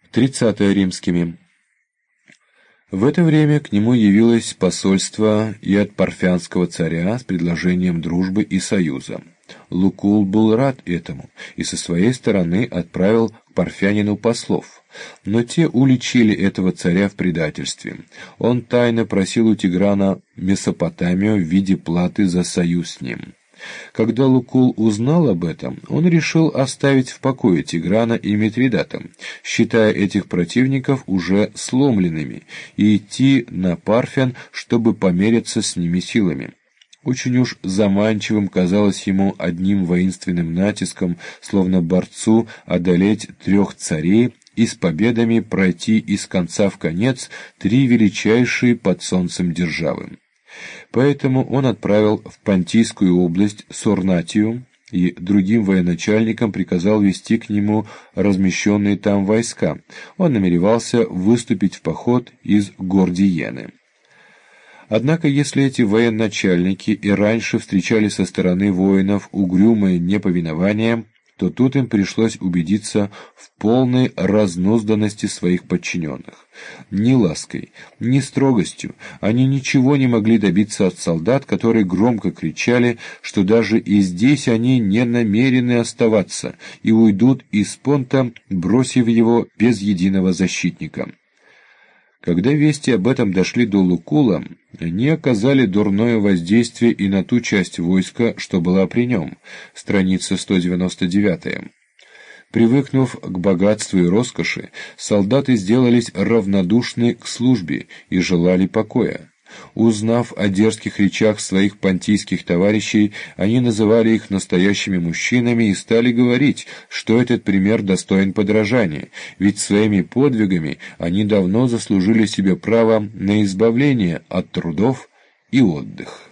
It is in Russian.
30 римскими. В это время к нему явилось посольство и от парфянского царя с предложением дружбы и союза. Лукул был рад этому и со своей стороны отправил к парфянину послов, но те уличили этого царя в предательстве. Он тайно просил у Тиграна Месопотамию в виде платы за союз с ним. Когда Лукул узнал об этом, он решил оставить в покое Тиграна и Митридата, считая этих противников уже сломленными, и идти на Парфян, чтобы помериться с ними силами. Очень уж заманчивым казалось ему одним воинственным натиском, словно борцу, одолеть 3 царей и с победами пройти из конца в конец 3 величайшие под солнцем державы. Поэтому он отправил в Понтийскую область Сорнатию и другим военачальникам приказал вести к нему размещенные там войска. Он намеревался выступить в поход из Гордиены. Однако, если эти военачальники и раньше встречали со стороны воинов угрюмое неповиновение, то тут им пришлось убедиться в полной разнузданности своих подчиненных. Ни лаской, ни строгостью они ничего не могли добиться от солдат, которые громко кричали, что даже и здесь они не намерены оставаться и уйдут из Понта, бросив его без единого защитника. Когда вести об этом дошли до Лукула, они оказали дурное воздействие и на ту часть войска, что была при нем. Страница 199. Привыкнув к богатству и роскоши, солдаты сделались равнодушны к службе и желали покоя. Узнав о дерзких речах своих понтийских товарищей, они называли их настоящими мужчинами и стали говорить, что этот пример достоин подражания, ведь своими подвигами они давно заслужили себе право на избавление от трудов и отдых.